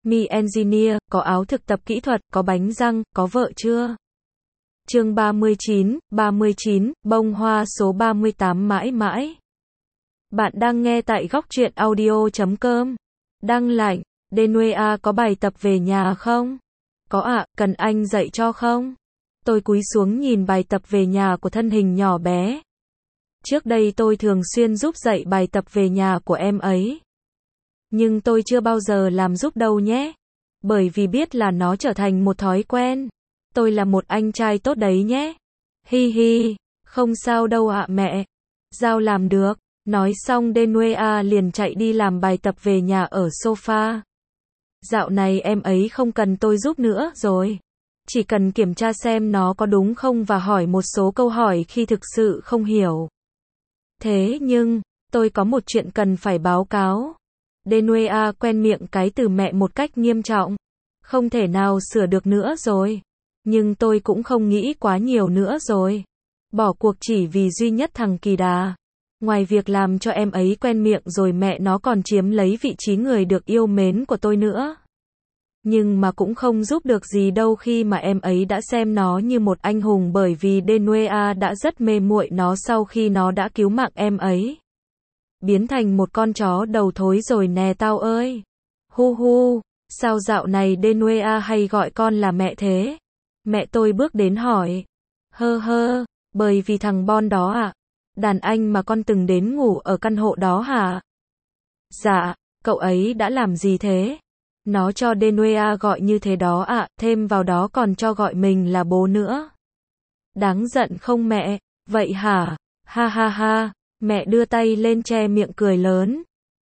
Mi Engineer, có áo thực tập kỹ thuật, có bánh răng, có vợ chưa? Chương 39, bông hoa số 38 mãi mãi. Bạn đang nghe tại góc truyện audio.com. Đăng lạnh, Denuea có bài tập về nhà không? Có ạ, cần anh dạy cho không? Tôi cúi xuống nhìn bài tập về nhà của thân hình nhỏ bé. Trước đây tôi thường xuyên giúp dạy bài tập về nhà của em ấy. Nhưng tôi chưa bao giờ làm giúp đâu nhé. Bởi vì biết là nó trở thành một thói quen. Tôi là một anh trai tốt đấy nhé. Hi hi, không sao đâu ạ mẹ. Giao làm được. Nói xong Denuea liền chạy đi làm bài tập về nhà ở sofa. Dạo này em ấy không cần tôi giúp nữa rồi. Chỉ cần kiểm tra xem nó có đúng không và hỏi một số câu hỏi khi thực sự không hiểu. Thế nhưng, tôi có một chuyện cần phải báo cáo. Denuea quen miệng cái từ mẹ một cách nghiêm trọng. Không thể nào sửa được nữa rồi. Nhưng tôi cũng không nghĩ quá nhiều nữa rồi. Bỏ cuộc chỉ vì duy nhất thằng Kỳ Đà. Ngoài việc làm cho em ấy quen miệng rồi mẹ nó còn chiếm lấy vị trí người được yêu mến của tôi nữa. Nhưng mà cũng không giúp được gì đâu khi mà em ấy đã xem nó như một anh hùng bởi vì Denuea đã rất mê muội nó sau khi nó đã cứu mạng em ấy. Biến thành một con chó đầu thối rồi nè tao ơi. Hu hu, sao dạo này Denuea hay gọi con là mẹ thế? Mẹ tôi bước đến hỏi. Hơ, bởi vì thằng Bon đó ạ. Đàn anh mà con từng đến ngủ ở căn hộ đó hả? Dạ, cậu ấy đã làm gì thế? Nó cho Denuea gọi như thế đó ạ, thêm vào đó còn cho gọi mình là bố nữa. Đáng giận không mẹ? Vậy hả? Ha ha ha, mẹ đưa tay lên che miệng cười lớn.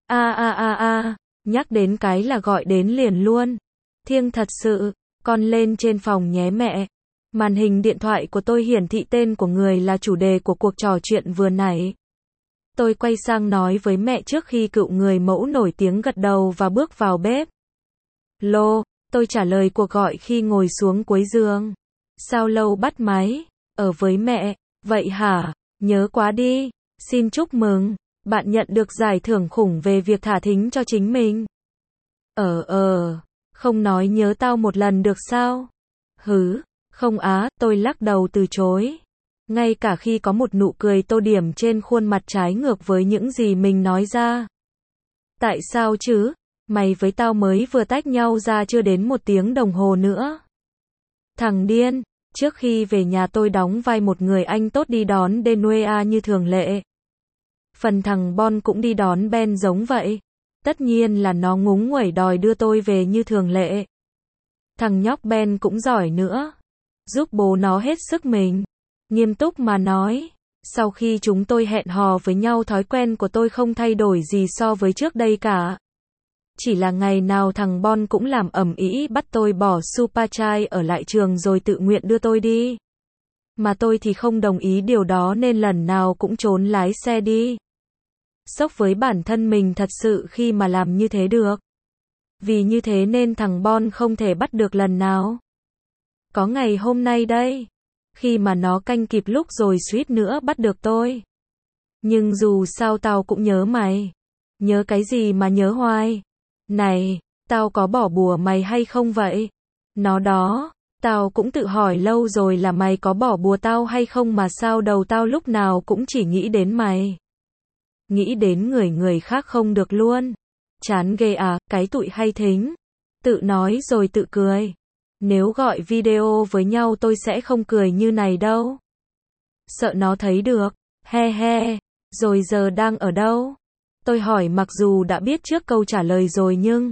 Nhắc đến cái là gọi đến liền luôn. Thiêng thật sự, con lên trên phòng nhé mẹ. Màn hình điện thoại của tôi hiển thị tên của người là chủ đề của cuộc trò chuyện vừa nãy. Tôi quay sang nói với mẹ trước khi cựu người mẫu nổi tiếng gật đầu và bước vào bếp. Lô, tôi trả lời cuộc gọi khi ngồi xuống cuối giường. Sao lâu bắt máy? Ở với mẹ, vậy hả? Nhớ quá đi. Xin chúc mừng, bạn nhận được giải thưởng khủng về việc thả thính cho chính mình. Không nói nhớ tao một lần được sao? Hứ, không á, tôi lắc đầu từ chối. Ngay cả khi có một nụ cười tô điểm trên khuôn mặt trái ngược với những gì mình nói ra. Tại sao chứ? Mày với tao mới vừa tách nhau ra chưa đến 1 tiếng đồng hồ nữa. Thằng điên, trước khi về nhà tôi đóng vai một người anh tốt đi đón Denuea như thường lệ. Phần thằng Bon cũng đi đón Ben giống vậy. Tất nhiên là nó ngúng nguẩy đòi đưa tôi về như thường lệ. Thằng nhóc Ben cũng giỏi nữa. Giúp bố nó hết sức mình. Nghiêm túc mà nói, sau khi chúng tôi hẹn hò với nhau thói quen của tôi không thay đổi gì so với trước đây cả. Chỉ là ngày nào thằng Bon cũng làm ầm ĩ bắt tôi bỏ Super Trai ở lại trường rồi tự nguyện đưa tôi đi. Mà tôi thì không đồng ý điều đó nên lần nào cũng trốn lái xe đi. Sốc với bản thân mình thật sự khi mà làm như thế được. Vì như thế nên thằng Bon không thể bắt được lần nào. Có ngày hôm nay đây. Khi mà nó canh kịp lúc rồi suýt nữa bắt được tôi. Nhưng dù sao tao cũng nhớ mày. Nhớ cái gì mà nhớ hoài? Này, tao có bỏ bùa mày hay không vậy? Nó đó, tao cũng tự hỏi lâu rồi là mày có bỏ bùa tao hay không mà sao đầu tao lúc nào cũng chỉ nghĩ đến mày. Nghĩ đến người khác không được luôn. Chán ghê à, cái tụi hay thính. Tự nói rồi tự cười. Nếu gọi video với nhau tôi sẽ không cười như này đâu. Sợ nó thấy được. He. Rồi giờ đang ở đâu? Tôi hỏi mặc dù đã biết trước câu trả lời rồi nhưng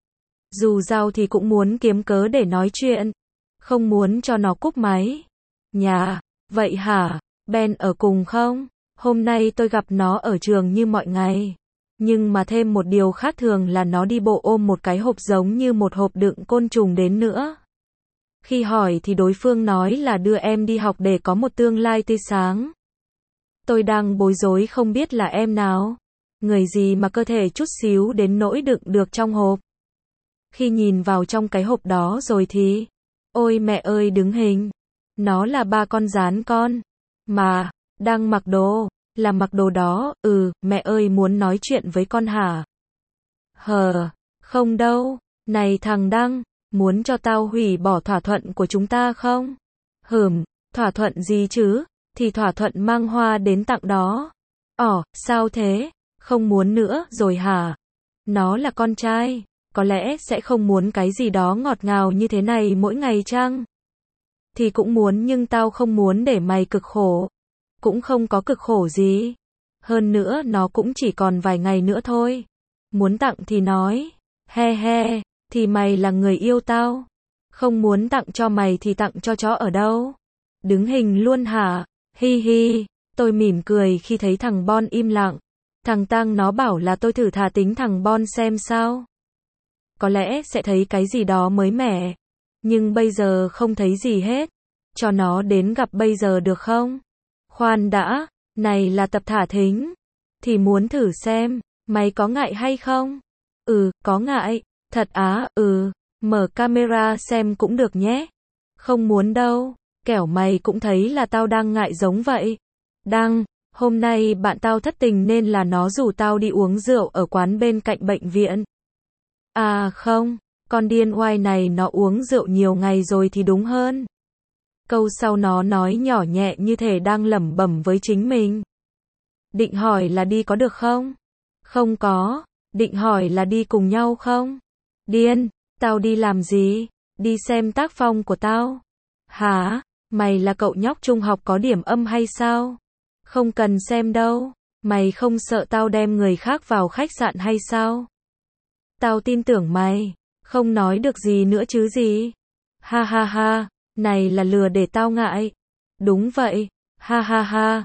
dù sao thì cũng muốn kiếm cớ để nói chuyện. Không muốn cho nó cúp máy. Nhà, vậy hả? Ben ở cùng không? Hôm nay tôi gặp nó ở trường như mọi ngày. Nhưng mà thêm một điều khác thường là nó đi bộ ôm một cái hộp giống như một hộp đựng côn trùng đến nữa. Khi hỏi thì đối phương nói là đưa em đi học để có một tương lai tươi sáng. Tôi đang bối rối không biết là em nào. Người gì mà cơ thể chút xíu đến nỗi đựng được trong hộp. Khi nhìn vào trong cái hộp đó rồi thì, ôi mẹ ơi đứng hình. Nó là ba con gián con. Mà, đang mặc đồ, là mặc đồ đó, mẹ ơi muốn nói chuyện với con hả? Không đâu, Này thằng Đăng, muốn cho tao hủy bỏ thỏa thuận của chúng ta không? Thỏa thuận gì chứ? Thì thỏa thuận mang hoa đến tặng đó. Sao thế? Không muốn nữa rồi hả? Nó là con trai, có lẽ sẽ không muốn cái gì đó ngọt ngào như thế này mỗi ngày chăng? Thì cũng muốn nhưng tao không muốn để mày cực khổ. Cũng không có cực khổ gì. Hơn nữa nó cũng chỉ còn vài ngày nữa thôi. Muốn tặng thì nói. He, thì mày là người yêu tao. Không muốn tặng cho mày thì tặng cho chó ở đâu? Đứng hình luôn hả? Hi, tôi mỉm cười khi thấy thằng Bon im lặng. Thằng Tăng nó bảo là tôi thử thả tính thằng Bon xem sao. Có lẽ sẽ thấy cái gì đó mới mẻ. Nhưng bây giờ không thấy gì hết. Cho nó đến gặp bây giờ được không? Khoan đã, này là tập thả thính. Thì muốn thử xem, mày có ngại hay không? Có ngại. Thật á? Mở camera xem cũng được nhé. Không muốn đâu, kẻo mày cũng thấy là tao đang ngại giống vậy. Đăng, hôm nay bạn tao thất tình nên là nó rủ tao đi uống rượu ở quán bên cạnh bệnh viện. À không, con điên oai này nó uống rượu nhiều ngày rồi thì đúng hơn. Câu sau nó nói nhỏ nhẹ như thể đang lẩm bẩm với chính mình. Định hỏi là đi có được không? Không có. Định hỏi là đi cùng nhau không? Điên, tao đi làm gì? Đi xem tác phong của tao. Hả? Mày là cậu nhóc trung học có điểm âm hay sao? Không cần xem đâu. Mày không sợ tao đem người khác vào khách sạn hay sao? Tao tin tưởng mày. Không nói được gì nữa chứ gì? Ha, này là lừa để tao ngại. Đúng vậy. Ha.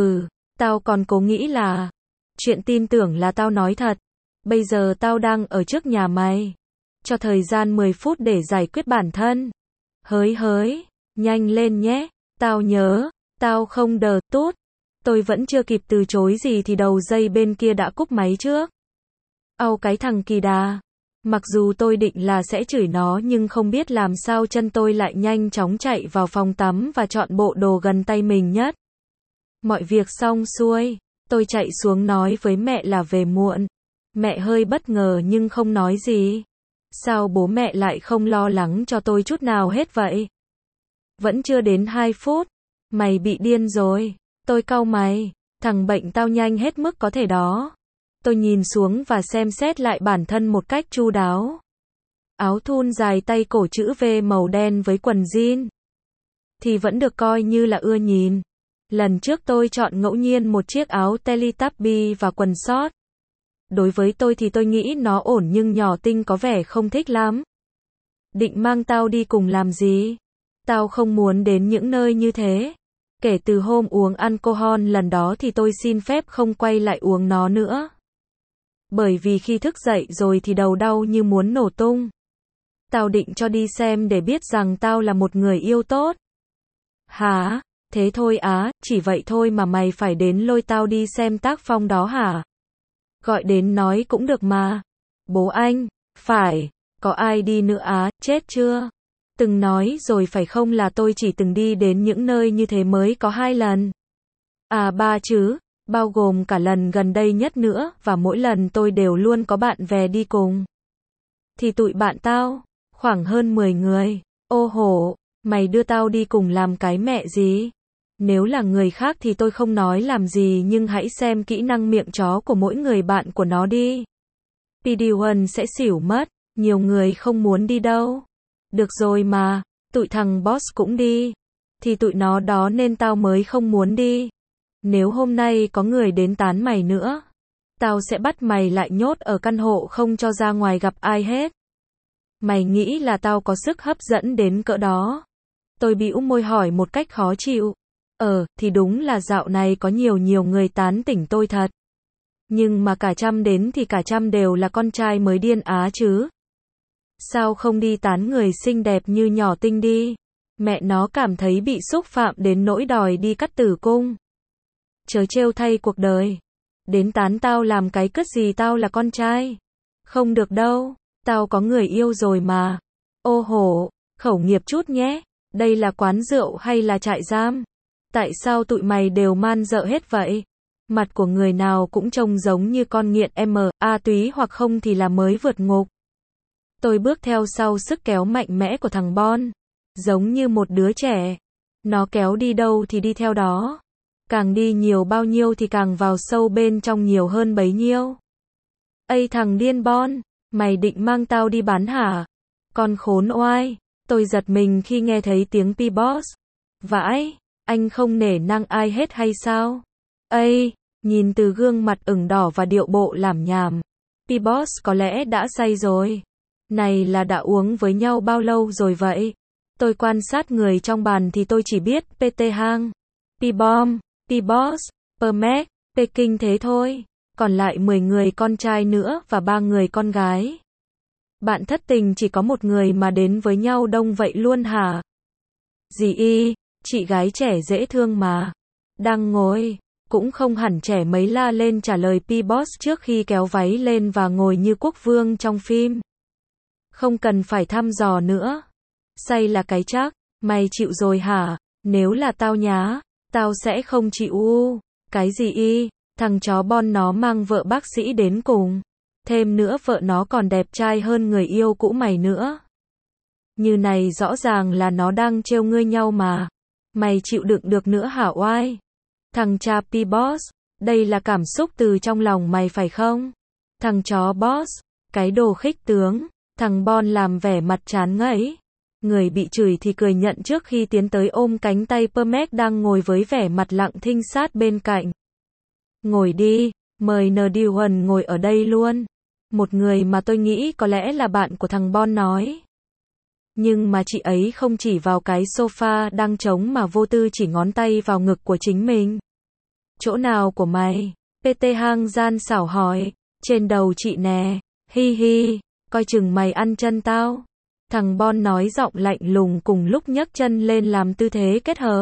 Tao còn cố nghĩ là chuyện tin tưởng là tao nói thật. Bây giờ tao đang ở trước nhà mày. Cho thời gian 10 phút để giải quyết bản thân. Hới, nhanh lên nhé. Tao nhớ, tao không đờ tút. Tôi vẫn chưa kịp từ chối gì thì đầu dây bên kia đã cúp máy trước. Cái thằng kỳ đà. Mặc dù tôi định là sẽ chửi nó nhưng không biết làm sao chân tôi lại nhanh chóng chạy vào phòng tắm và chọn bộ đồ gần tay mình nhất. Mọi việc xong xuôi, tôi chạy xuống nói với mẹ là về muộn. Mẹ hơi bất ngờ nhưng không nói gì. Sao bố mẹ lại không lo lắng cho tôi chút nào hết vậy? Vẫn chưa đến 2 phút. Mày bị điên rồi. Tôi cau mày. Thằng bệnh tao nhanh hết mức có thể đó. Tôi nhìn xuống và xem xét lại bản thân một cách chu đáo. Áo thun dài tay cổ chữ V màu đen với quần jean. Thì vẫn được coi như là ưa nhìn. Lần trước tôi chọn ngẫu nhiên một chiếc áo Teletubby và quần short. Đối với tôi thì tôi nghĩ nó ổn nhưng nhỏ Tinh có vẻ không thích lắm. Định mang tao đi cùng làm gì? Tao không muốn đến những nơi như thế. Kể từ hôm uống alcohol lần đó thì tôi xin phép không quay lại uống nó nữa. Bởi vì khi thức dậy rồi thì đầu đau như muốn nổ tung. Tao định cho đi xem để biết rằng tao là một người yêu tốt. Hả? Thế thôi á, chỉ vậy thôi mà mày phải đến lôi tao đi xem tác phong đó hả? Gọi đến nói cũng được mà. Bố anh, phải, có ai đi nữa á, chết chưa? Từng nói rồi phải không là tôi chỉ từng đi đến những nơi như thế mới có 2 lần. À 3 chứ, bao gồm cả lần gần đây nhất nữa, và mỗi lần tôi đều luôn có bạn bè đi cùng. Thì tụi bạn tao, khoảng hơn 10 người. Ô hổ, mày đưa tao đi cùng làm cái mẹ gì? Nếu là người khác thì tôi không nói làm gì nhưng hãy xem kỹ năng miệng chó của mỗi người bạn của nó đi. PD1 sẽ xỉu mất, nhiều người không muốn đi đâu. Được rồi mà, tụi thằng boss cũng đi. Thì tụi nó đó nên tao mới không muốn đi. Nếu hôm nay có người đến tán mày nữa, tao sẽ bắt mày lại nhốt ở căn hộ không cho ra ngoài gặp ai hết. Mày nghĩ là tao có sức hấp dẫn đến cỡ đó? Tôi bĩu môi hỏi một cách khó chịu. Thì đúng là dạo này có nhiều người tán tỉnh tôi thật. Nhưng mà cả trăm đến thì cả trăm đều là con trai mới điên á chứ. Sao không đi tán người xinh đẹp như nhỏ Tinh đi? Mẹ nó cảm thấy bị xúc phạm đến nỗi đòi đi cắt tử cung. Chớ trêu thay cuộc đời. Đến tán tao làm cái cất gì tao là con trai. Không được đâu, tao có người yêu rồi mà. Ô hổ, khẩu nghiệp chút nhé. Đây là quán rượu hay là trại giam? Tại sao tụi mày đều man dợ hết vậy? Mặt của người nào cũng trông giống như con nghiện MA túy hoặc không thì là mới vượt ngục. Tôi bước theo sau sức kéo mạnh mẽ của thằng Bon. Giống như một đứa trẻ. Nó kéo đi đâu thì đi theo đó. Càng đi nhiều bao nhiêu thì càng vào sâu bên trong nhiều hơn bấy nhiêu. Ây thằng điên Bon, mày định mang tao đi bán hả? Con khốn oai. Tôi giật mình khi nghe thấy tiếng P-Boss. Vãi, anh không nể nang ai hết hay sao? Ây, nhìn từ gương mặt ửng đỏ và điệu bộ lảm nhảm. P-Boss có lẽ đã say rồi. Này là đã uống với nhau bao lâu rồi vậy? Tôi quan sát người trong bàn thì tôi chỉ biết PT Hang, P-Bomb, P-Boss, P-Mac, Peking thế thôi. Còn lại 10 người con trai nữa và 3 người con gái. Bạn thất tình chỉ có một người mà đến với nhau đông vậy luôn hả? Dì Y, chị gái trẻ dễ thương mà. Đang ngồi, cũng không hẳn trẻ mấy la lên trả lời P-Boss trước khi kéo váy lên và ngồi như quốc vương trong phim. Không cần phải thăm dò nữa. Say là cái chắc, mày chịu rồi hả? Nếu là tao nhá, tao sẽ không chịu. Cái gì Y, thằng chó Bon nó mang vợ bác sĩ đến cùng. Thêm nữa vợ nó còn đẹp trai hơn người yêu cũ mày nữa. Như này rõ ràng là nó đang trêu ngươi nhau mà. Mày chịu đựng được nữa hả oai? Thằng cha P-Boss, đây là cảm xúc từ trong lòng mày phải không? Thằng chó Boss, cái đồ khích tướng. Thằng Bon làm vẻ mặt chán ngấy. Người bị chửi thì cười nhận trước khi tiến tới ôm cánh tay P-Mac đang ngồi với vẻ mặt lặng thinh sát bên cạnh. Ngồi đi, mời Nduan ngồi ở đây luôn. Một người mà tôi nghĩ có lẽ là bạn của thằng Bon nói. Nhưng mà chị ấy không chỉ vào cái sofa đang trống mà vô tư chỉ ngón tay vào ngực của chính mình. Chỗ nào của mày? PT Hang gian xảo hỏi. Trên đầu chị nè. Hi hi, coi chừng mày ăn chân tao. Thằng Bon nói giọng lạnh lùng cùng lúc nhấc chân lên làm tư thế kết hợp.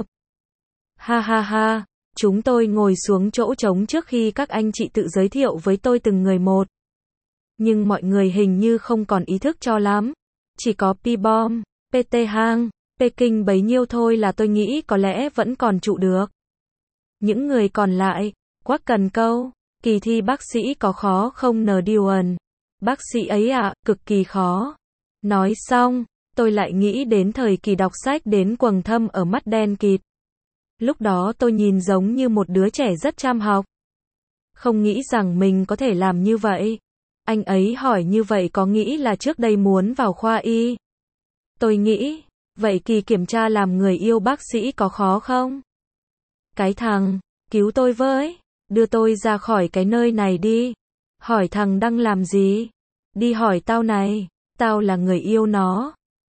Ha ha ha, chúng tôi ngồi xuống chỗ trống trước khi các anh chị tự giới thiệu với tôi từng người một. Nhưng mọi người hình như không còn ý thức cho lắm. Chỉ có P-Bomb, PT Hang, Peking bấy nhiêu thôi là tôi nghĩ có lẽ vẫn còn trụ được. Những người còn lại, quắc cần câu, kỳ thi bác sĩ có khó không Nduan? Bác sĩ ấy ạ, cực kỳ khó. Nói xong, tôi lại nghĩ đến thời kỳ đọc sách đến quầng thâm ở mắt đen kịt. Lúc đó tôi nhìn giống như một đứa trẻ rất chăm học. Không nghĩ rằng mình có thể làm như vậy. Anh ấy hỏi như vậy có nghĩ là trước đây muốn vào khoa y. Tôi nghĩ, vậy kỳ kiểm tra làm người yêu bác sĩ có khó không? Cái thằng, cứu tôi với, đưa tôi ra khỏi cái nơi này đi. Hỏi thằng đang làm gì? Đi hỏi tao này, tao là người yêu nó.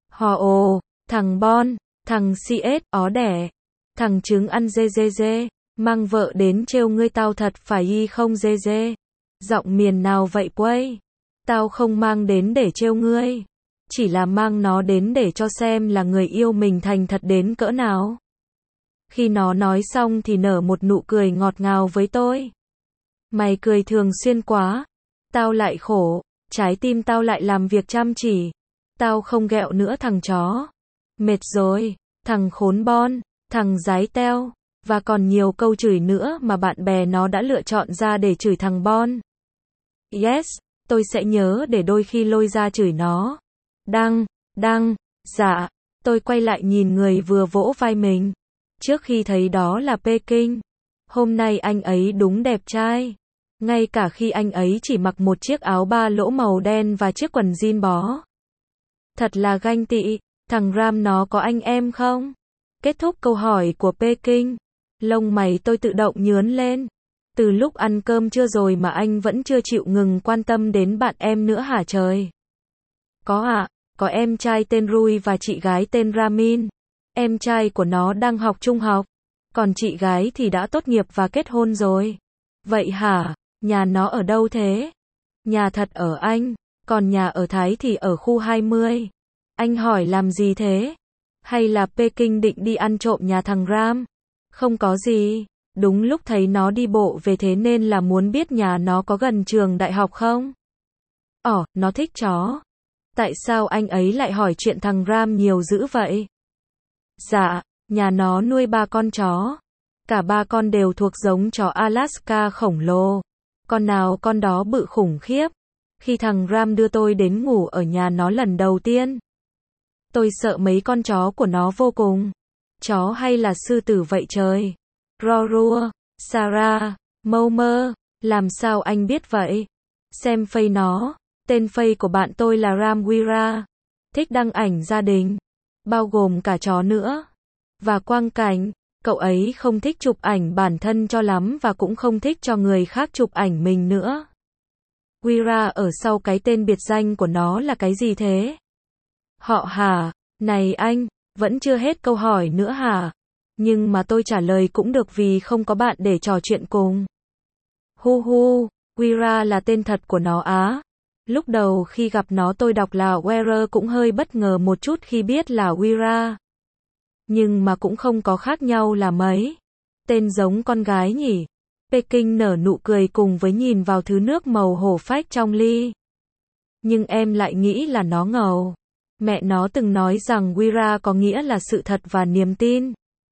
Ồ, thằng Bon, thằng CS, ó đẻ, thằng trứng ăn dê dê dê, mang vợ đến trêu ngươi tao thật phải y không dê dê. Giọng miền nào vậy quây? Tao không mang đến để trêu ngươi. Chỉ là mang nó đến để cho xem là người yêu mình thành thật đến cỡ nào. Khi nó nói xong thì nở một nụ cười ngọt ngào với tôi. Mày cười thường xuyên quá. Tao lại khổ. Trái tim tao lại làm việc chăm chỉ. Tao không ghẹo nữa thằng chó. Mệt rồi. Thằng khốn Bon. Thằng dái teo. Và còn nhiều câu chửi nữa mà bạn bè nó đã lựa chọn ra để chửi thằng Bon. Yes, tôi sẽ nhớ để đôi khi lôi ra chửi nó. Dạ. Tôi quay lại nhìn người vừa vỗ vai mình. Trước khi thấy đó là Peking. Hôm nay anh ấy đúng đẹp trai. Ngay cả khi anh ấy chỉ mặc một chiếc áo ba lỗ màu đen và chiếc quần jean bó. Thật là ganh tị. Thằng Ram nó có anh em không? Kết thúc câu hỏi của Peking. Lông mày tôi tự động nhướn lên. Từ lúc ăn cơm trưa rồi mà anh vẫn chưa chịu ngừng quan tâm đến bạn em nữa hả trời? Có ạ, có em trai tên Rui và chị gái tên Ramin. Em trai của nó đang học trung học. Còn chị gái thì đã tốt nghiệp và kết hôn rồi. Vậy hả? Nhà nó ở đâu thế? Nhà thật ở Anh, còn nhà ở Thái thì ở khu 20. Anh hỏi làm gì thế? Hay là Peking định đi ăn trộm nhà thằng Ram? Không có gì. Đúng lúc thấy nó đi bộ về thế nên là muốn biết nhà nó có gần trường đại học không? Nó thích chó. Tại sao anh ấy lại hỏi chuyện thằng Ram nhiều dữ vậy? Dạ, nhà nó nuôi 3 con chó. Cả 3 con đều thuộc giống chó Alaska khổng lồ. Con nào con đó bự khủng khiếp. Khi thằng Ram đưa tôi đến ngủ ở nhà nó lần đầu tiên, tôi sợ mấy con chó của nó vô cùng. Chó hay là sư tử vậy trời? Rorua, Sarah, Momer, làm sao anh biết vậy? Xem face nó, tên face của bạn tôi là Ramwira, thích đăng ảnh gia đình, bao gồm cả chó nữa. Và quang cảnh, cậu ấy không thích chụp ảnh bản thân cho lắm và cũng không thích cho người khác chụp ảnh mình nữa. Wira ở sau cái tên biệt danh của nó là cái gì thế? Họ hả? Này anh, vẫn chưa hết câu hỏi nữa hả? Nhưng mà tôi trả lời cũng được vì không có bạn để trò chuyện cùng. Hu hu, Wira là tên thật của nó á. Lúc đầu khi gặp nó tôi đọc là Wearer cũng hơi bất ngờ một chút khi biết là Wira. Nhưng mà cũng không có khác nhau là mấy. Tên giống con gái nhỉ? Peking nở nụ cười cùng với nhìn vào thứ nước màu hổ phách trong ly. Nhưng em lại nghĩ là nó ngầu. Mẹ nó từng nói rằng Wira có nghĩa là sự thật và niềm tin.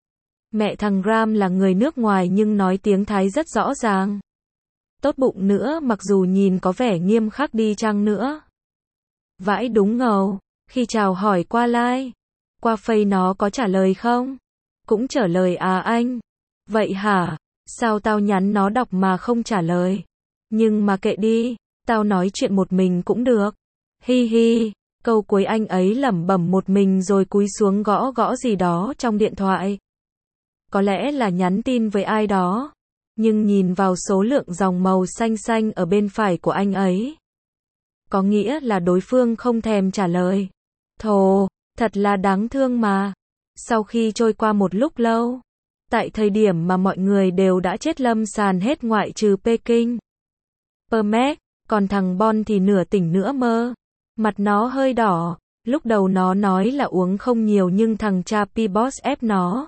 Mẹ thằng Ram là người nước ngoài nhưng nói tiếng Thái rất rõ ràng. Tốt bụng nữa mặc dù nhìn có vẻ nghiêm khắc đi chăng nữa. Vãi đúng ngầu. Khi chào hỏi qua like, qua face nó có trả lời không? Cũng trả lời à anh. Vậy hả? Sao tao nhắn nó đọc mà không trả lời? Nhưng mà kệ đi, tao nói chuyện một mình cũng được. Hi hi, câu cuối anh ấy lẩm bẩm một mình rồi cúi xuống gõ gõ gì đó trong điện thoại. Có lẽ là nhắn tin với ai đó. Nhưng nhìn vào số lượng dòng màu xanh xanh ở bên phải của anh ấy, có nghĩa là đối phương không thèm trả lời. Thồ, thật là đáng thương mà. Sau khi trôi qua một lúc lâu, tại thời điểm mà mọi người đều đã chết lâm sàn hết ngoại trừ Peking, Permek, còn thằng Bon thì nửa tỉnh nửa mơ. Mặt nó hơi đỏ, lúc đầu nó nói là uống không nhiều nhưng thằng cha P-Boss ép nó.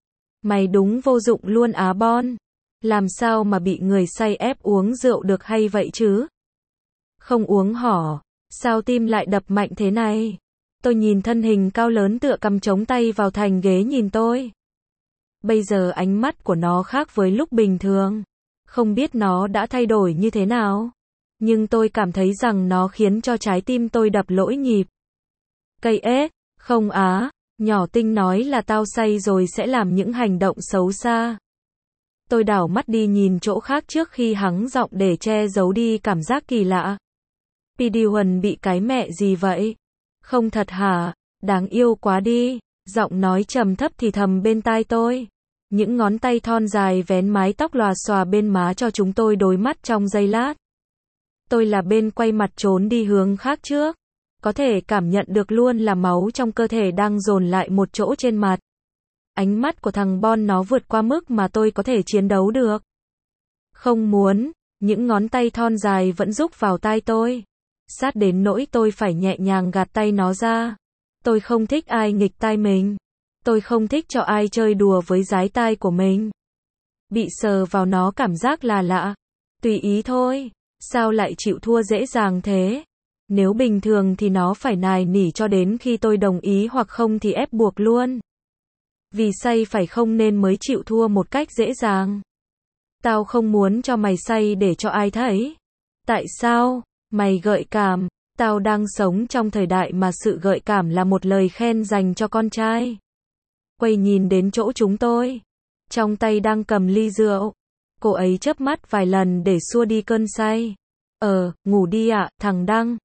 Mày đúng vô dụng luôn á Bon. Làm sao mà bị người say ép uống rượu được hay vậy chứ? Không uống hỏ, sao tim lại đập mạnh thế này? Tôi nhìn thân hình cao lớn tựa cằm chống tay vào thành ghế nhìn tôi. Bây giờ ánh mắt của nó khác với lúc bình thường. Không biết nó đã thay đổi như thế nào. Nhưng tôi cảm thấy rằng nó khiến cho trái tim tôi đập lỗi nhịp. Cây ế, không á, nhỏ tinh nói là tao say rồi sẽ làm những hành động xấu xa. Tôi đảo mắt đi nhìn chỗ khác trước khi hắng giọng để che giấu đi cảm giác kỳ lạ. Pidihuân bị cái mẹ gì vậy? Không thật hả? Đáng yêu quá đi. Giọng nói trầm thấp thì thầm bên tai tôi. Những ngón tay thon dài vén mái tóc lòa xòa bên má cho chúng tôi đối mắt trong giây lát. Tôi là bên quay mặt trốn đi hướng khác trước. Có thể cảm nhận được luôn là máu trong cơ thể đang dồn lại một chỗ trên mặt. Ánh mắt của thằng Bon nó vượt qua mức mà tôi có thể chiến đấu được. Không muốn, những ngón tay thon dài vẫn rúc vào tai tôi. Sát đến nỗi tôi phải nhẹ nhàng gạt tay nó ra. Tôi không thích ai nghịch tai mình. Tôi không thích cho ai chơi đùa với dái tai của mình. Bị sờ vào nó cảm giác là lạ. Tùy ý thôi. Sao lại chịu thua dễ dàng thế? Nếu bình thường thì nó phải nài nỉ cho đến khi tôi đồng ý hoặc không thì ép buộc luôn. Vì say phải không nên mới chịu thua một cách dễ dàng. Tao không muốn cho mày say để cho ai thấy. Tại sao? Mày gợi cảm. Tao đang sống trong thời đại mà sự gợi cảm là một lời khen dành cho con trai. Quay nhìn đến chỗ chúng tôi. Trong tay đang cầm ly rượu. Cô ấy chớp mắt vài lần để xua đi cơn say. Ngủ đi ạ, thằng Đăng.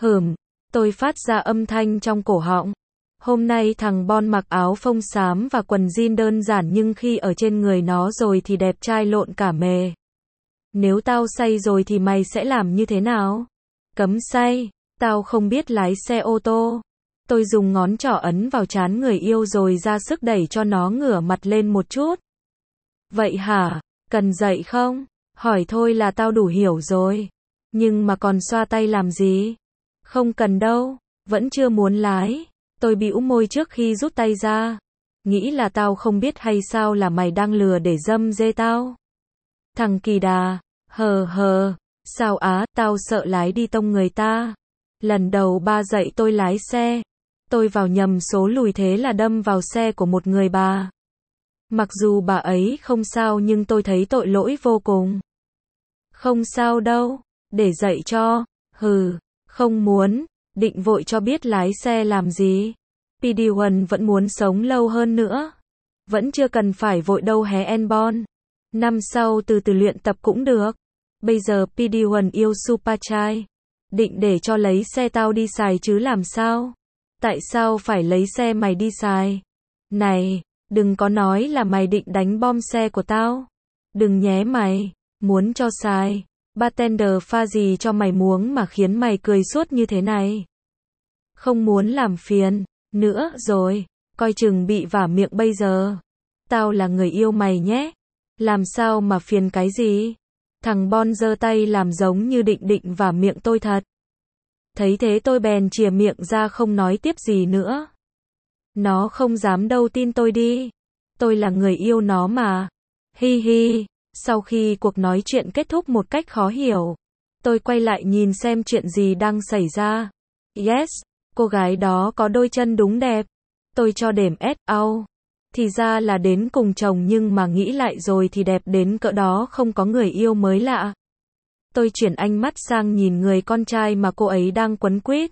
Tôi phát ra âm thanh trong cổ họng. Hôm nay thằng Bon mặc áo phông xám và quần jean đơn giản nhưng khi ở trên người nó rồi thì đẹp trai lộn cả mề. Nếu tao say rồi thì mày sẽ làm như thế nào? Cấm say, tao không biết lái xe ô tô. Tôi dùng ngón trỏ ấn vào trán người yêu rồi ra sức đẩy cho nó ngửa mặt lên một chút. Vậy hả? Cần dạy không? Hỏi thôi là tao đủ hiểu rồi. Nhưng mà còn xoa tay làm gì? Không cần đâu, vẫn chưa muốn lái. Tôi bĩu môi trước khi rút tay ra. Nghĩ là tao không biết hay sao là mày đang lừa để dâm dê tao? Thằng kỳ đà, sao á, tao sợ lái đi tông người ta. Lần đầu ba dạy tôi lái xe, tôi vào nhầm số lùi thế là đâm vào xe của một người bà. Mặc dù bà ấy không sao nhưng tôi thấy tội lỗi vô cùng. Không sao đâu, để dạy cho, Hừ, không muốn, định vội cho biết lái xe làm gì. PD1 vẫn muốn sống lâu hơn nữa. Vẫn chưa cần phải vội đâu hé Enbon. Năm sau từ từ luyện tập cũng được. Bây giờ PD1 yêu super trai. Định để cho lấy xe tao đi xài chứ làm sao? Tại sao phải lấy xe mày đi xài? Này, đừng có nói là mày định đánh bom xe của tao. Đừng nhé mày, muốn cho xài. Bartender pha gì cho mày muống mà khiến mày cười suốt như thế này? Không muốn làm phiền nữa rồi, coi chừng bị vả miệng bây giờ. Tao là người yêu mày nhé. Làm sao mà phiền cái gì? Thằng Bon giơ tay làm giống như định vả miệng tôi thật. Thấy thế tôi bèn chìa miệng ra không nói tiếp gì nữa. Nó không dám đâu, tin tôi đi. Tôi là người yêu nó mà. Hi hi. Sau khi cuộc nói chuyện kết thúc một cách khó hiểu, tôi quay lại nhìn xem chuyện gì đang xảy ra. Yes, cô gái đó có đôi chân đúng đẹp. Tôi cho điểm S. Thì ra là đến cùng chồng, nhưng mà nghĩ lại rồi thì đẹp đến cỡ đó không có người yêu mới lạ. Tôi chuyển ánh mắt sang nhìn người con trai mà cô ấy đang quấn quýt.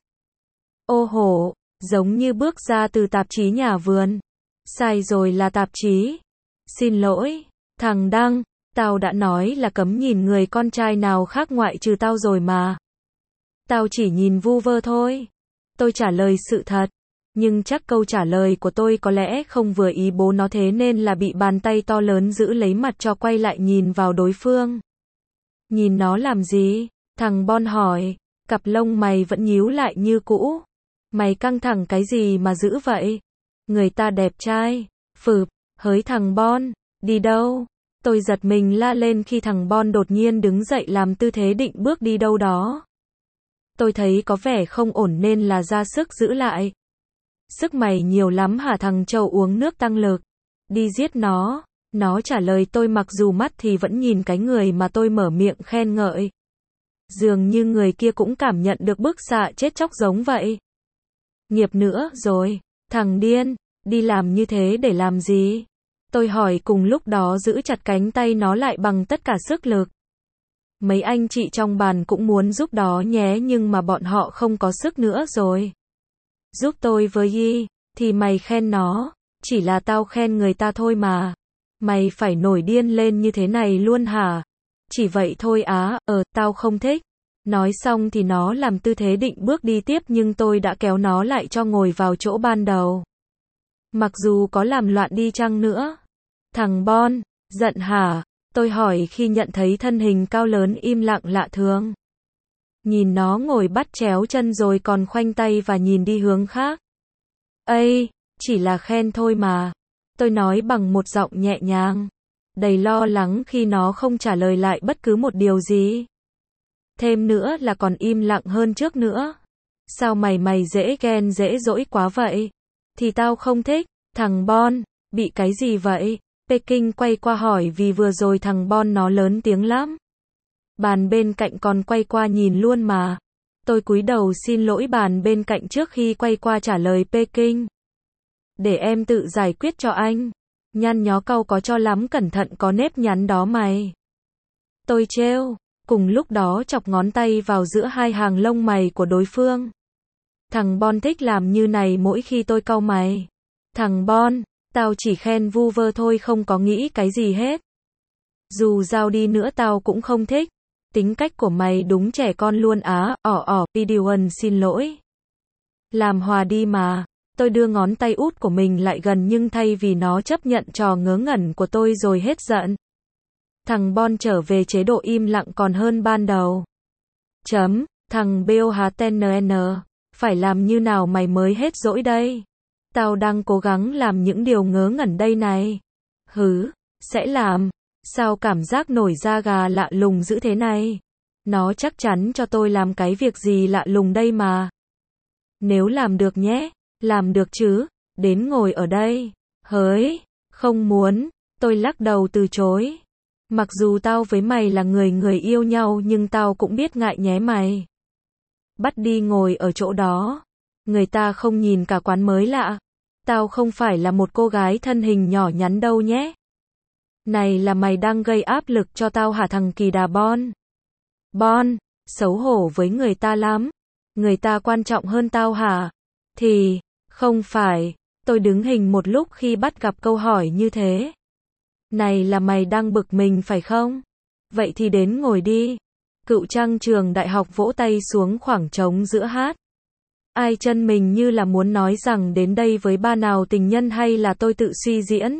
Ô hổ, giống như bước ra từ tạp chí nhà vườn. Sai rồi, là tạp chí. Xin lỗi, thằng Đăng, tao đã nói là cấm nhìn người con trai nào khác ngoại trừ tao rồi mà. Tao chỉ nhìn vu vơ thôi. Tôi trả lời sự thật. Nhưng chắc câu trả lời của tôi có lẽ không vừa ý bố nó, thế nên là bị bàn tay to lớn giữ lấy mặt cho quay lại nhìn vào đối phương. Nhìn nó làm gì? Thằng Bon hỏi. Cặp lông mày vẫn nhíu lại như cũ. Mày căng thẳng cái gì mà dữ vậy? Người ta đẹp trai. Phụp, hỡi thằng Bon, đi đâu? Tôi giật mình la lên khi thằng Bon đột nhiên đứng dậy làm tư thế định bước đi đâu đó. Tôi thấy có vẻ không ổn nên là ra sức giữ lại. Sức mày nhiều lắm hả thằng trâu, uống nước tăng lực. Đi giết nó. Nó trả lời tôi mặc dù mắt thì vẫn nhìn cái người mà tôi mở miệng khen ngợi. Dường như người kia cũng cảm nhận được bức xạ chết chóc giống vậy. Nghiệp nữa rồi, thằng điên, đi làm như thế để làm gì? Tôi hỏi, cùng lúc đó giữ chặt cánh tay nó lại bằng tất cả sức lực. Mấy anh chị trong bàn cũng muốn giúp đó nhé, nhưng mà bọn họ không có sức nữa rồi. Giúp tôi với Y, thì mày khen nó, chỉ là tao khen người ta thôi mà. Mày phải nổi điên lên như thế này luôn hả? Chỉ vậy thôi á, tao không thích. Nói xong thì nó làm tư thế định bước đi tiếp, nhưng tôi đã kéo nó lại cho ngồi vào chỗ ban đầu. Mặc dù có làm loạn đi chăng nữa. Thằng Bon, giận hả? Tôi hỏi khi nhận thấy thân hình cao lớn im lặng lạ thường. Nhìn nó ngồi bắt chéo chân rồi còn khoanh tay và nhìn đi hướng khác. Ây, chỉ là khen thôi mà. Tôi nói bằng một giọng nhẹ nhàng, đầy lo lắng khi nó không trả lời lại bất cứ một điều gì. Thêm nữa là còn im lặng hơn trước nữa. Sao mày dễ ghen dễ dỗi quá vậy? Thì tao không thích. Thằng Bon, bị cái gì vậy? Peking quay qua hỏi vì vừa rồi thằng Bon nó lớn tiếng lắm. Bàn bên cạnh còn quay qua nhìn luôn mà. Tôi cúi đầu xin lỗi bàn bên cạnh trước khi quay qua trả lời Peking. Để em tự giải quyết cho anh. Nhăn nhó cau có cho lắm, cẩn thận có nếp nhăn đó mày. Tôi trêu, cùng lúc đó chọc ngón tay vào giữa hai hàng lông mày của đối phương. Thằng Bon thích làm như này mỗi khi tôi cau mày. Thằng Bon, tao chỉ khen vu vơ thôi, không có nghĩ cái gì hết. Dù giao đi nữa tao cũng không thích. Tính cách của mày đúng trẻ con luôn á. PD1 xin lỗi. Làm hòa đi mà. Tôi đưa ngón tay út của mình lại gần, nhưng thay vì nó chấp nhận trò ngớ ngẩn của tôi rồi hết giận. Thằng Bon trở về chế độ im lặng còn hơn ban đầu. Thằng BOHTNN, phải làm như nào mày mới hết dỗi đây? Tao đang cố gắng làm những điều ngớ ngẩn đây này. Sẽ làm. Sao cảm giác nổi da gà lạ lùng dữ thế này? Nó chắc chắn cho tôi làm cái việc gì lạ lùng đây mà. Nếu làm được nhé. Làm được chứ. Đến ngồi ở đây. Không muốn. Tôi lắc đầu từ chối. Mặc dù tao với mày là người yêu nhau, nhưng tao cũng biết ngại nhé mày. Bắt đi ngồi ở chỗ đó. Người ta không nhìn cả quán mới lạ. Tao không phải là một cô gái thân hình nhỏ nhắn đâu nhé. Này là mày đang gây áp lực cho tao hả thằng kỳ đà Bon? Bon, xấu hổ với người ta lắm. Người ta quan trọng hơn tao hả? Thì, không phải, tôi đứng hình một lúc khi bắt gặp câu hỏi như thế. Này là mày đang bực mình phải không? Vậy thì đến ngồi đi. Cựu trang trường đại học vỗ tay xuống khoảng trống giữa hát. Ai chân mình như là muốn nói rằng đến đây với ba nào tình nhân hay là tôi tự suy diễn.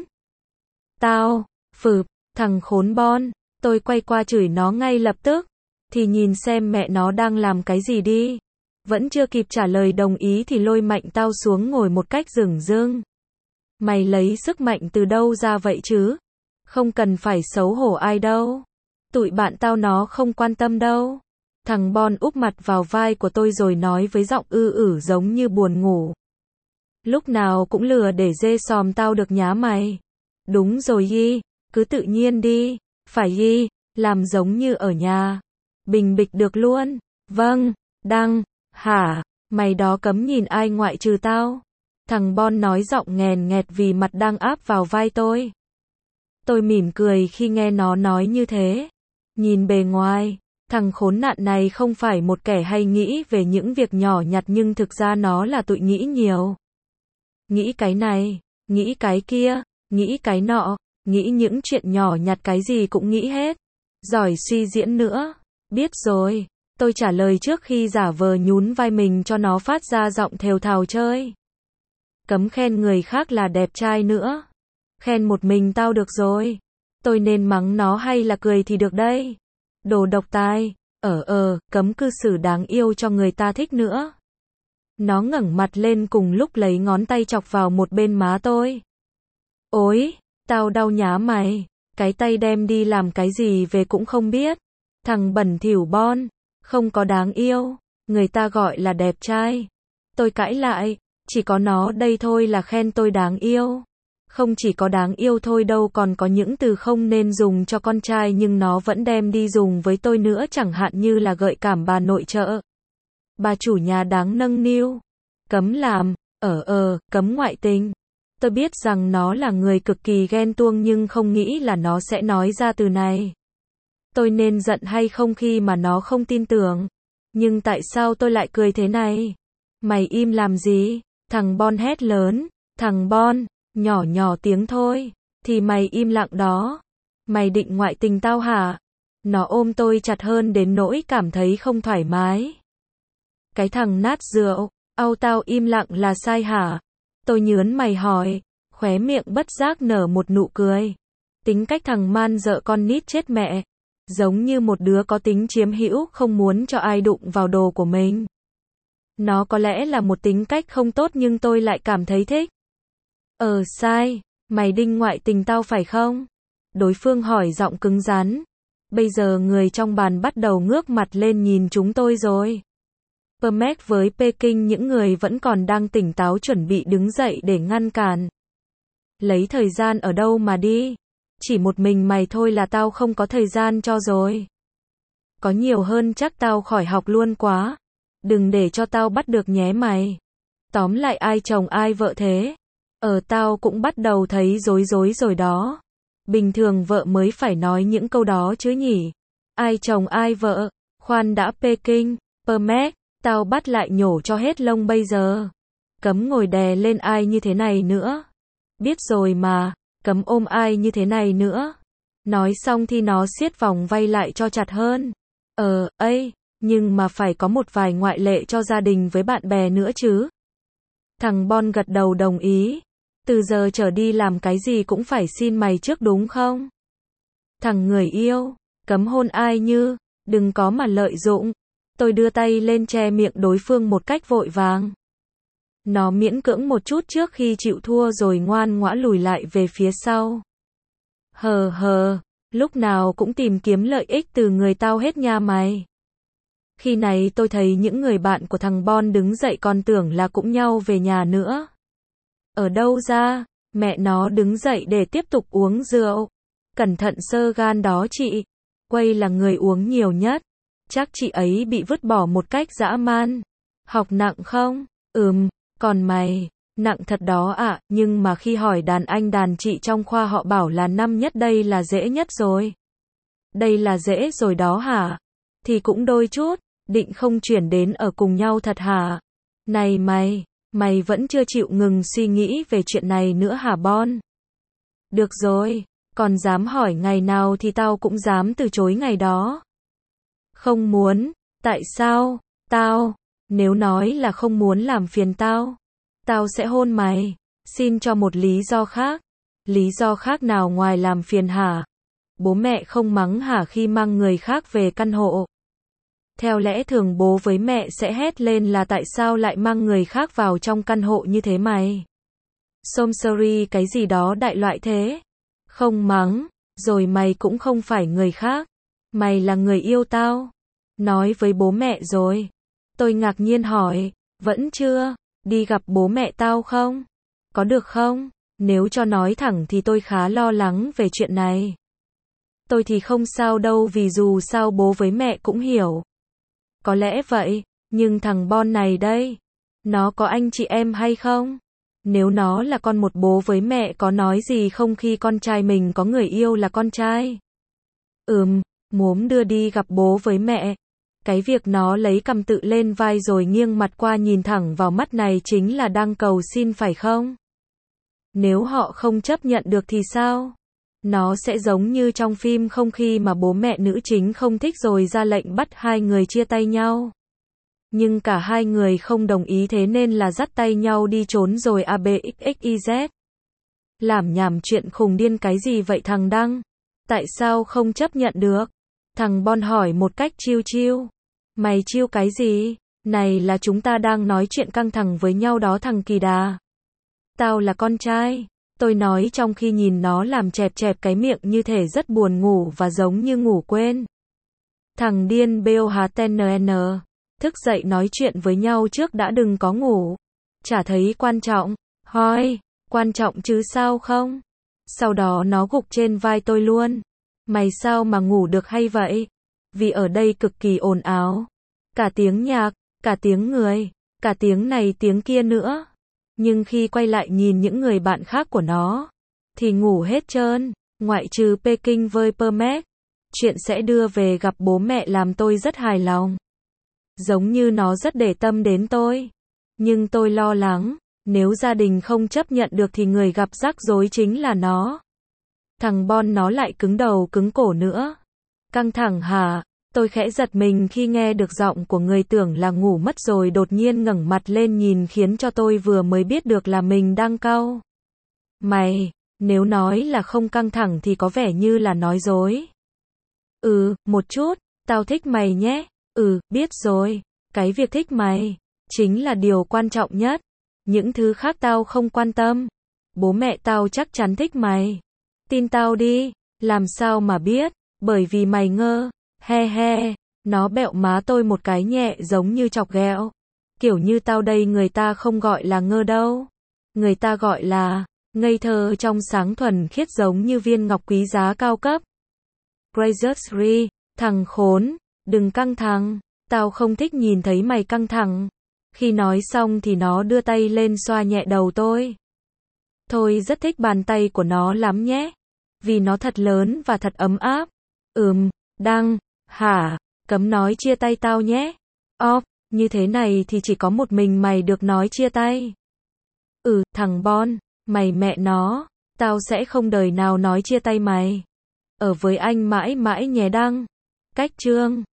Tao, phừ, thằng khốn bon, tôi quay qua chửi nó ngay lập tức. Thì nhìn xem mẹ nó đang làm cái gì đi. Vẫn chưa kịp trả lời đồng ý thì lôi mạnh tao xuống ngồi một cách dửng dưng. Mày lấy sức mạnh từ đâu ra vậy chứ? Không cần phải xấu hổ ai đâu. Tụi bạn tao nó không quan tâm đâu. Thằng Bon úp mặt vào vai của tôi rồi nói với giọng giống như buồn ngủ. Lúc nào cũng lừa để dê xòm tao được nhá mày. Đúng rồi Yi, cứ tự nhiên đi. Phải Yi, làm giống như ở nhà. Bình bịch được luôn. Vâng, Đăng, hả, mày đó cấm nhìn ai ngoại trừ tao. Thằng Bon nói giọng nghèn nghẹt vì mặt đang áp vào vai tôi. Tôi mỉm cười khi nghe nó nói như thế. Nhìn bề ngoài, thằng khốn nạn này không phải một kẻ hay nghĩ về những việc nhỏ nhặt nhưng thực ra nó là tụi nghĩ nhiều. Nghĩ cái này, nghĩ cái kia, nghĩ cái nọ, nghĩ những chuyện nhỏ nhặt cái gì cũng nghĩ hết. Giỏi suy diễn nữa. Biết rồi, tôi trả lời trước khi giả vờ nhún vai mình cho nó phát ra giọng thều thào chơi. Cấm khen người khác là đẹp trai nữa. Khen một mình tao được rồi. Tôi nên mắng nó hay là cười thì được đây. Đồ độc tài. Cấm cư xử đáng yêu cho người ta thích nữa. Nó ngẩng mặt lên cùng lúc lấy ngón tay chọc vào một bên má tôi. Ôi, tao đau nhá mày. Cái tay đem đi làm cái gì về cũng không biết. Thằng bẩn thỉu Bon. Không có đáng yêu. Người ta gọi là đẹp trai. Tôi cãi lại. Chỉ có nó đây thôi là khen tôi đáng yêu. Không chỉ có đáng yêu thôi đâu còn có những từ không nên dùng cho con trai nhưng nó vẫn đem đi dùng với tôi nữa chẳng hạn như là gợi cảm bà nội trợ. Bà chủ nhà đáng nâng niu. Cấm làm, cấm ngoại tình. Tôi biết rằng nó là người cực kỳ ghen tuông nhưng không nghĩ là nó sẽ nói ra từ này. Tôi nên giận hay không khi mà nó không tin tưởng. Nhưng tại sao tôi lại cười thế này? Mày im làm gì? Thằng Bon hét lớn. Thằng Bon, nhỏ tiếng thôi. Thì mày im lặng đó. Mày định ngoại tình tao hả? Nó ôm tôi chặt hơn đến nỗi cảm thấy không thoải mái. Cái thằng nát rượu, tao im lặng là sai hả? Tôi nhớn mày hỏi, khóe miệng bất giác nở một nụ cười. Tính cách thằng man dợ con nít chết mẹ. Giống như một đứa có tính chiếm hữu không muốn cho ai đụng vào đồ của mình. Nó có lẽ là một tính cách không tốt nhưng tôi lại cảm thấy thích. Sai, mày định ngoại tình tao phải không? Đối phương hỏi giọng cứng rắn. Bây giờ người trong bàn bắt đầu ngước mặt lên nhìn chúng tôi rồi. Permac với Peking những người vẫn còn đang tỉnh táo chuẩn bị đứng dậy để ngăn cản. Lấy thời gian ở đâu mà đi? Chỉ một mình mày thôi là tao không có thời gian cho rồi. Có nhiều hơn chắc tao khỏi học luôn quá. Đừng để cho tao bắt được nhé mày. Tóm lại ai chồng ai vợ thế? Tao cũng bắt đầu thấy rối rồi đó. Bình thường vợ mới phải nói những câu đó chứ nhỉ? Ai chồng ai vợ? Khoan đã Peking, Permac, tao bắt lại nhổ cho hết lông bây giờ. Cấm ngồi đè lên ai như thế này nữa. Biết rồi mà, cấm ôm ai như thế này nữa. Nói xong thì nó siết vòng vây lại cho chặt hơn. Nhưng mà phải có một vài ngoại lệ cho gia đình với bạn bè nữa chứ. Thằng Bon gật đầu đồng ý. Từ giờ trở đi làm cái gì cũng phải xin mày trước đúng không? Thằng người yêu, cấm hôn ai như, đừng có mà lợi dụng. Tôi đưa tay lên che miệng đối phương một cách vội vàng. Nó miễn cưỡng một chút trước khi chịu thua rồi ngoan ngoãn lùi lại về phía sau. Lúc nào cũng tìm kiếm lợi ích từ người tao hết nha mày. Khi này tôi thấy những người bạn của thằng Bon đứng dậy còn tưởng là cũng nhau về nhà nữa. Ở đâu ra, mẹ nó đứng dậy để tiếp tục uống rượu. Cẩn thận xơ gan đó chị. Quay là người uống nhiều nhất. Chắc chị ấy bị vứt bỏ một cách dã man. Học nặng không? Còn mày, nặng thật đó ạ, nhưng mà khi hỏi đàn anh đàn chị trong khoa họ bảo là năm nhất đây là dễ nhất rồi. Đây là dễ rồi đó hả? Thì cũng đôi chút, định không chuyển đến ở cùng nhau thật hả? Này mày vẫn chưa chịu ngừng suy nghĩ về chuyện này nữa hả Bon? Được rồi, còn dám hỏi ngày nào thì tao cũng dám từ chối ngày đó. Không muốn, tại sao? Nếu nói là không muốn làm phiền tao sẽ hôn mày. Xin cho một lý do khác. Lý do khác nào ngoài làm phiền hả? Bố mẹ không mắng hả khi mang người khác về căn hộ? Theo lẽ thường bố với mẹ sẽ hét lên là tại sao lại mang người khác vào trong căn hộ như thế mày? Sorry cái gì đó đại loại thế. Không mắng, rồi mày cũng không phải người khác. Mày là người yêu tao. Nói với bố mẹ rồi. Tôi ngạc nhiên hỏi, vẫn chưa, đi gặp bố mẹ tao không? Có được không? Nếu cho nói thẳng thì tôi khá lo lắng về chuyện này. Tôi thì không sao đâu vì dù sao bố với mẹ cũng hiểu. Có lẽ vậy, nhưng thằng Bon này đây, nó có anh chị em hay không? Nếu nó là con một bố với mẹ có nói gì không khi con trai mình có người yêu là con trai? Muốn đưa đi gặp bố với mẹ. Cái việc nó lấy cằm tự lên vai rồi nghiêng mặt qua nhìn thẳng vào mắt này chính là đang cầu xin phải không? Nếu họ không chấp nhận được thì sao? Nó sẽ giống như trong phim không khi mà bố mẹ nữ chính không thích rồi ra lệnh bắt hai người chia tay nhau. Nhưng cả hai người không đồng ý thế nên là dắt tay nhau đi trốn rồi ABXXYZ. Làm nhảm chuyện khùng điên cái gì vậy thằng Đăng? Tại sao không chấp nhận được? Thằng Bon hỏi một cách chill chill. Mày chill cái gì? Này là chúng ta đang nói chuyện căng thẳng với nhau đó thằng kỳ đà. Tao là con trai. Tôi nói trong khi nhìn nó làm chẹp chẹp cái miệng như thể rất buồn ngủ và giống như ngủ quên. Thằng điên BOHTNN. Thức dậy nói chuyện với nhau trước đã đừng có ngủ. Chả thấy quan trọng. Hoi, quan trọng chứ sao không? Sau đó nó gục trên vai tôi luôn. Mày sao mà ngủ được hay vậy? Vì ở đây cực kỳ ồn ào. Cả tiếng nhạc, cả tiếng người, cả tiếng này tiếng kia nữa. Nhưng khi quay lại nhìn những người bạn khác của nó, thì ngủ hết trơn, ngoại trừ Peking với Permet. Chuyện sẽ đưa về gặp bố mẹ làm tôi rất hài lòng. Giống như nó rất để tâm đến tôi. Nhưng tôi lo lắng, nếu gia đình không chấp nhận được thì người gặp rắc rối chính là nó. Thằng Bon nó lại cứng đầu cứng cổ nữa. Căng thẳng hả? Tôi khẽ giật mình khi nghe được giọng của người tưởng là ngủ mất rồi đột nhiên ngẩng mặt lên nhìn khiến cho tôi vừa mới biết được là mình đang cau. Mày, nếu nói là không căng thẳng thì có vẻ như là nói dối. Một chút, tao thích mày nhé. Biết rồi, cái việc thích mày chính là điều quan trọng nhất. Những thứ khác tao không quan tâm. Bố mẹ tao chắc chắn thích mày. Tin tao đi, làm sao mà biết, bởi vì mày ngơ. He he, nó bẹo má tôi một cái nhẹ giống như chọc ghẹo. Kiểu như tao đây người ta không gọi là ngơ đâu. Người ta gọi là ngây thơ trong sáng thuần khiết giống như viên ngọc quý giá cao cấp. Gracious, thằng khốn, đừng căng thẳng, tao không thích nhìn thấy mày căng thẳng. Khi nói xong thì nó đưa tay lên xoa nhẹ đầu tôi. Thôi rất thích bàn tay của nó lắm nhé. Vì nó thật lớn và thật ấm áp. Đăng, hả, cấm nói chia tay tao nhé. Như thế này thì chỉ có một mình mày được nói chia tay. Thằng Bon, mày mẹ nó, tao sẽ không đời nào nói chia tay mày. Ở với anh mãi mãi nhé Đăng. Cách chương